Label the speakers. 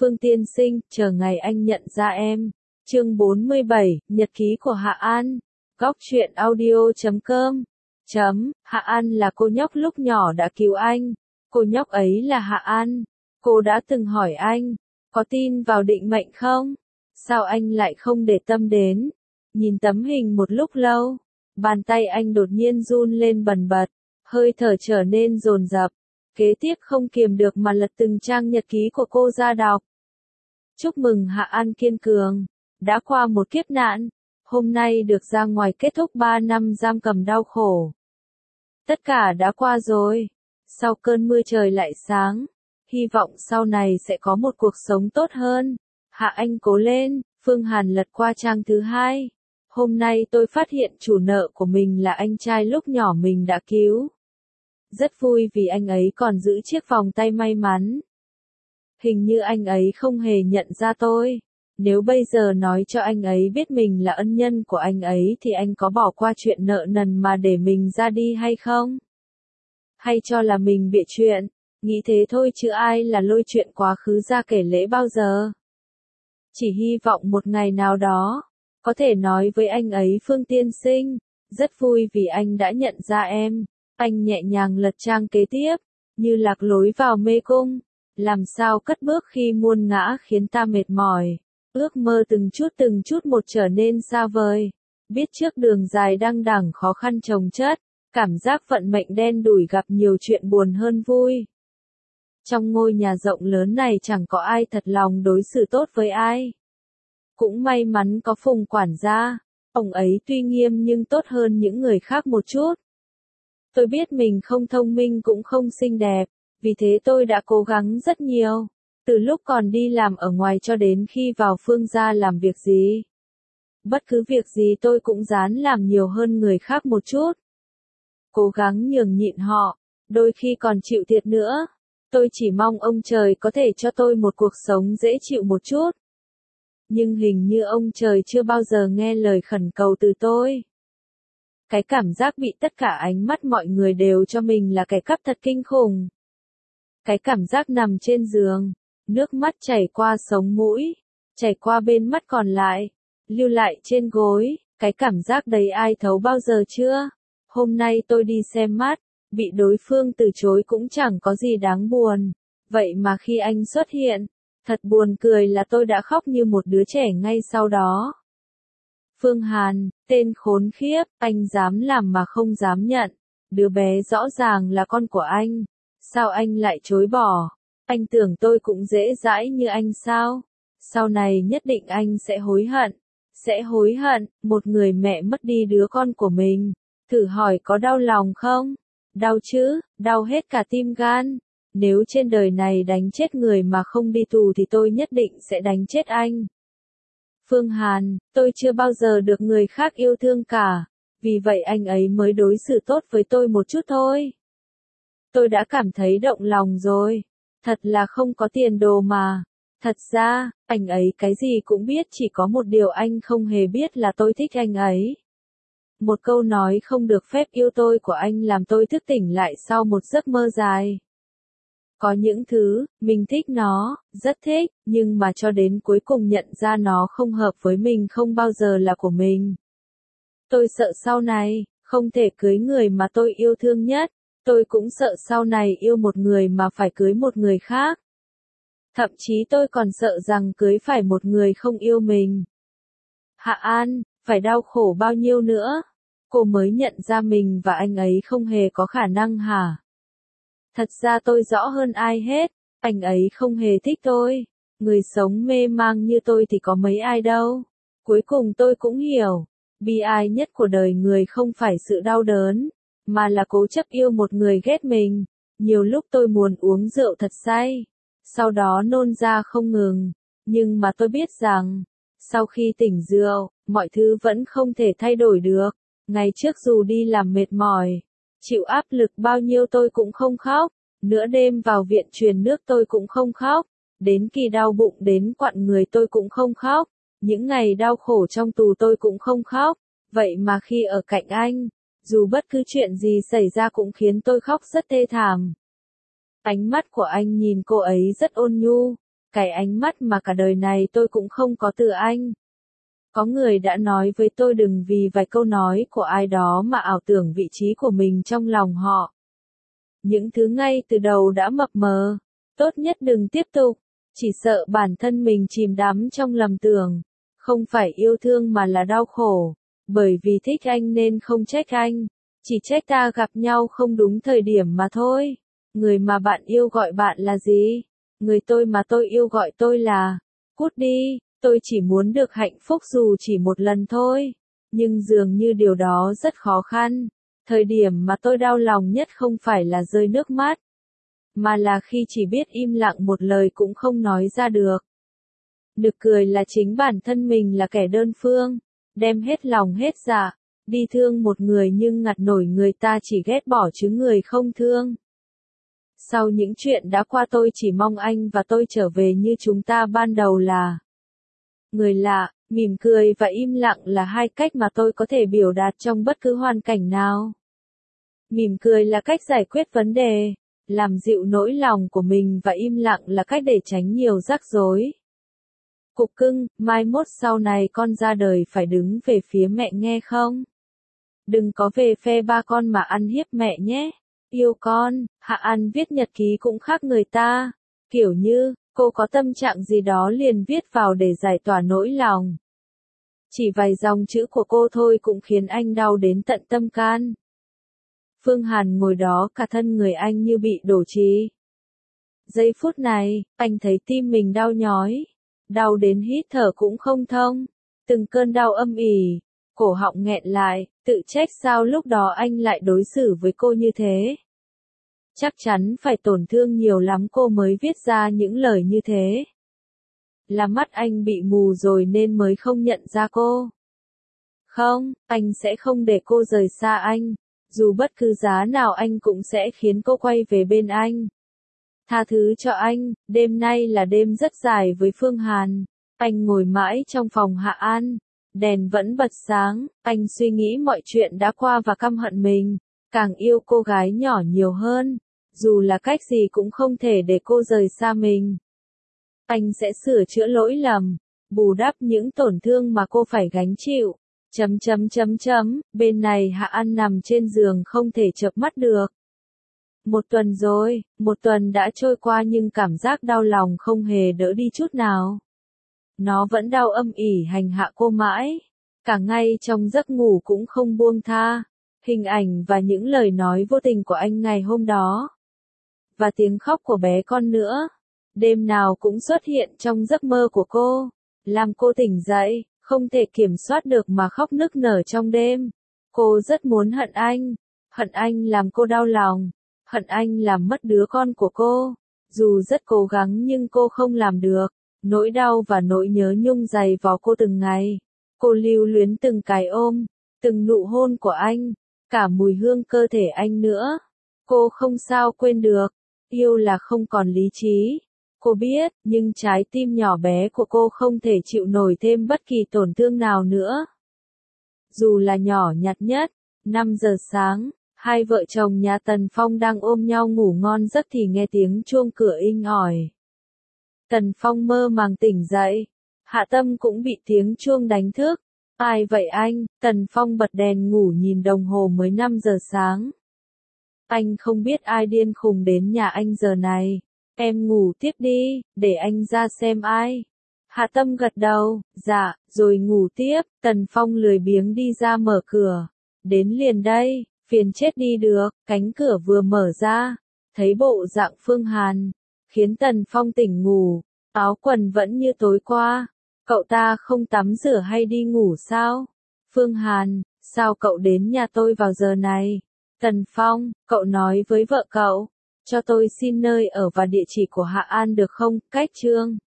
Speaker 1: Phương tiên sinh, chờ ngày anh nhận ra em. Chương 47, Nhật ký của Hạ An. Góc truyện audio.com. Hạ An là cô nhóc lúc nhỏ đã cứu anh. Cô nhóc ấy là Hạ An. Cô đã từng hỏi anh, có tin vào định mệnh không? Sao anh lại không để tâm đến? Nhìn tấm hình một lúc lâu, bàn tay anh đột nhiên run lên bần bật, hơi thở trở nên dồn dập. Kế tiếp không kiềm được mà lật từng trang nhật ký của cô ra đọc. Chúc mừng Hạ An kiên cường, đã qua một kiếp nạn, hôm nay được ra ngoài kết thúc 3 năm giam cầm đau khổ. Tất cả đã qua rồi, sau cơn mưa trời lại sáng, hy vọng sau này sẽ có một cuộc sống tốt hơn. Hạ Anh cố lên, Phương Hàn lật qua trang thứ 2. Hôm nay tôi phát hiện chủ nợ của mình là anh trai lúc nhỏ mình đã cứu. Rất vui vì anh ấy còn giữ chiếc vòng tay may mắn. Hình như anh ấy không hề nhận ra tôi. Nếu bây giờ nói cho anh ấy biết mình là ân nhân của anh ấy thì anh có bỏ qua chuyện nợ nần mà để mình ra đi hay không? Hay cho là mình bịa chuyện, nghĩ thế thôi chứ ai là lôi chuyện quá khứ ra kể lễ bao giờ. Chỉ hy vọng một ngày nào đó, có thể nói với anh ấy Phương tiên sinh, rất vui vì anh đã nhận ra em. Anh nhẹ nhàng lật trang kế tiếp, như lạc lối vào mê cung. Làm sao cất bước khi muôn ngã khiến ta mệt mỏi. Ước mơ từng chút một trở nên xa vời. Biết trước đường dài đăng đẳng khó khăn chồng chất. Cảm giác vận mệnh đen đủi gặp nhiều chuyện buồn hơn vui. Trong ngôi nhà rộng lớn này chẳng có ai thật lòng đối xử tốt với ai. Cũng may mắn có Phùng quản gia. Ông ấy tuy nghiêm nhưng tốt hơn những người khác một chút. Tôi biết mình không thông minh cũng không xinh đẹp, vì thế tôi đã cố gắng rất nhiều, từ lúc còn đi làm ở ngoài cho đến khi vào Phương gia làm việc gì. Bất cứ việc gì tôi cũng ráng làm nhiều hơn người khác một chút. Cố gắng nhường nhịn họ, đôi khi còn chịu thiệt nữa. Tôi chỉ mong ông trời có thể cho tôi một cuộc sống dễ chịu một chút. Nhưng hình như ông trời chưa bao giờ nghe lời khẩn cầu từ tôi. Cái cảm giác bị tất cả ánh mắt mọi người đều cho mình là kẻ cắp thật kinh khủng. Cái cảm giác nằm trên giường, nước mắt chảy qua sống mũi, chảy qua bên mắt còn lại, lưu lại trên gối, cái cảm giác đấy ai thấu bao giờ chưa? Hôm nay tôi đi xem mắt, bị đối phương từ chối cũng chẳng có gì đáng buồn. Vậy mà khi anh xuất hiện, thật buồn cười là tôi đã khóc như một đứa trẻ ngay sau đó. Phương Hàn, tên khốn khiếp, anh dám làm mà không dám nhận. Đứa bé rõ ràng là con của anh. Sao anh lại chối bỏ? Anh tưởng tôi cũng dễ dãi như anh sao? Sau này nhất định anh sẽ hối hận. Sẽ hối hận, một người mẹ mất đi đứa con của mình. Thử hỏi có đau lòng không? Đau chứ, đau hết cả tim gan. Nếu trên đời này đánh chết người mà không đi tù thì tôi nhất định sẽ đánh chết anh. Phương Hàn, tôi chưa bao giờ được người khác yêu thương cả, vì vậy anh ấy mới đối xử tốt với tôi một chút thôi. Tôi đã cảm thấy động lòng rồi, thật là không có tiền đồ mà. Thật ra, anh ấy cái gì cũng biết, chỉ có một điều anh không hề biết là tôi thích anh ấy. Một câu nói không được phép yêu tôi của anh làm tôi thức tỉnh lại sau một giấc mơ dài. Có những thứ, mình thích nó, rất thích, nhưng mà cho đến cuối cùng nhận ra nó không hợp với mình không bao giờ là của mình. Tôi sợ sau này, không thể cưới người mà tôi yêu thương nhất, tôi cũng sợ sau này yêu một người mà phải cưới một người khác. Thậm chí tôi còn sợ rằng cưới phải một người không yêu mình. Hạ An, phải đau khổ bao nhiêu nữa? Cô mới nhận ra mình và anh ấy không hề có khả năng hả? Thật ra tôi rõ hơn ai hết, anh ấy không hề thích tôi. Người sống mê mang như tôi thì có mấy ai đâu. Cuối cùng tôi cũng hiểu, bi ai nhất của đời người không phải sự đau đớn, mà là cố chấp yêu một người ghét mình. Nhiều lúc tôi muốn uống rượu thật say, sau đó nôn ra không ngừng. Nhưng mà tôi biết rằng, sau khi tỉnh rượu, mọi thứ vẫn không thể thay đổi được. Ngày trước dù đi làm mệt mỏi, chịu áp lực bao nhiêu tôi cũng không khóc, nửa đêm vào viện truyền nước tôi cũng không khóc, đến kỳ đau bụng đến quặn người tôi cũng không khóc, những ngày đau khổ trong tù tôi cũng không khóc, vậy mà khi ở cạnh anh, dù bất cứ chuyện gì xảy ra cũng khiến tôi khóc rất thê thảm. Ánh mắt của anh nhìn cô ấy rất ôn nhu, cái ánh mắt mà cả đời này tôi cũng không có từ anh. Có người đã nói với tôi đừng vì vài câu nói của ai đó mà ảo tưởng vị trí của mình trong lòng họ. Những thứ ngay từ đầu đã mập mờ, tốt nhất đừng tiếp tục, chỉ sợ bản thân mình chìm đắm trong lầm tưởng. Không phải yêu thương mà là đau khổ, bởi vì thích anh nên không trách anh, chỉ trách ta gặp nhau không đúng thời điểm mà thôi. Người mà bạn yêu gọi bạn là gì? Người tôi mà tôi yêu gọi tôi là, cút đi, tôi chỉ muốn được hạnh phúc dù chỉ một lần thôi. Nhưng dường như điều đó rất khó khăn. Thời điểm mà tôi đau lòng nhất không phải là rơi nước mắt, mà là khi chỉ biết im lặng một lời cũng không nói ra được. Nực cười là chính bản thân mình là kẻ đơn phương, đem hết lòng hết dạ, đi thương một người nhưng ngặt nổi người ta chỉ ghét bỏ chứ người không thương. Sau những chuyện đã qua tôi chỉ mong anh và tôi trở về như chúng ta ban đầu là người lạ. Mỉm cười và im lặng là hai cách mà tôi có thể biểu đạt trong bất cứ hoàn cảnh nào. Mỉm cười là cách giải quyết vấn đề, làm dịu nỗi lòng của mình, và im lặng là cách để tránh nhiều rắc rối. Cục cưng, mai mốt sau này con ra đời phải đứng về phía mẹ nghe không? Đừng có về phe ba con mà ăn hiếp mẹ nhé. Yêu con. Hạ An viết nhật ký cũng khác người ta. Kiểu như, cô có tâm trạng gì đó liền viết vào để giải tỏa nỗi lòng. Chỉ vài dòng chữ của cô thôi cũng khiến anh đau đến tận tâm can. Phương Hàn ngồi đó cả thân người anh như bị đổ trì. Giây phút này, anh thấy tim mình đau nhói. Đau đến hít thở cũng không thông. Từng cơn đau âm ỉ, cổ họng nghẹn lại, tự trách sao lúc đó anh lại đối xử với cô như thế. Chắc chắn phải tổn thương nhiều lắm cô mới viết ra những lời như thế. Là mắt anh bị mù rồi nên mới không nhận ra cô. Không, anh sẽ không để cô rời xa anh. Dù bất cứ giá nào anh cũng sẽ khiến cô quay về bên anh. Tha thứ cho anh, đêm nay là đêm rất dài với Phương Hàn. Anh ngồi mãi trong phòng Hạ An. Đèn vẫn bật sáng, anh suy nghĩ mọi chuyện đã qua và căm hận mình. Càng yêu cô gái nhỏ nhiều hơn. Dù là cách gì cũng không thể để cô rời xa mình. Anh sẽ sửa chữa lỗi lầm, bù đắp những tổn thương mà cô phải gánh chịu. Bên này Hạ An nằm trên giường không thể chợp mắt được. Một tuần rồi, một tuần đã trôi qua nhưng cảm giác đau lòng không hề đỡ đi chút nào. Nó vẫn đau âm ỉ hành hạ cô mãi. Cả ngày trong giấc ngủ cũng không buông tha. Hình ảnh và những lời nói vô tình của anh ngày hôm đó. Và tiếng khóc của bé con nữa. Đêm nào cũng xuất hiện trong giấc mơ của cô. Làm cô tỉnh dậy, không thể kiểm soát được mà khóc nức nở trong đêm. Cô rất muốn hận anh. Hận anh làm cô đau lòng. Hận anh làm mất đứa con của cô. Dù rất cố gắng nhưng cô không làm được. Nỗi đau và nỗi nhớ nhung dày vào cô từng ngày. Cô lưu luyến từng cái ôm, từng nụ hôn của anh, cả mùi hương cơ thể anh nữa. Cô không sao quên được. Yêu là không còn lý trí. Cô biết, nhưng trái tim nhỏ bé của cô không thể chịu nổi thêm bất kỳ tổn thương nào nữa. Dù là nhỏ nhặt nhất. 5 giờ sáng, hai vợ chồng nhà Tần Phong đang ôm nhau ngủ ngon giấc thì nghe tiếng chuông cửa inh ỏi. Tần Phong mơ màng tỉnh dậy. Hạ Tâm cũng bị tiếng chuông đánh thức. Ai vậy anh? Tần Phong bật đèn ngủ nhìn đồng hồ mới 5 giờ sáng. Anh không biết ai điên khùng đến nhà anh giờ này. Em ngủ tiếp đi, để anh ra xem ai. Hạ Tâm gật đầu, dạ, rồi ngủ tiếp. Tần Phong lười biếng đi ra mở cửa. Đến liền đây, phiền chết đi được. Cánh cửa vừa mở ra, thấy bộ dạng Phương Hàn, khiến Tần Phong tỉnh ngủ. Áo quần vẫn như tối qua. Cậu ta không tắm rửa hay đi ngủ sao? Phương Hàn, sao cậu đến nhà tôi vào giờ này? Tần Phong, cậu nói với vợ cậu, cho tôi xin nơi ở và địa chỉ của Hạ An được không? Cách chương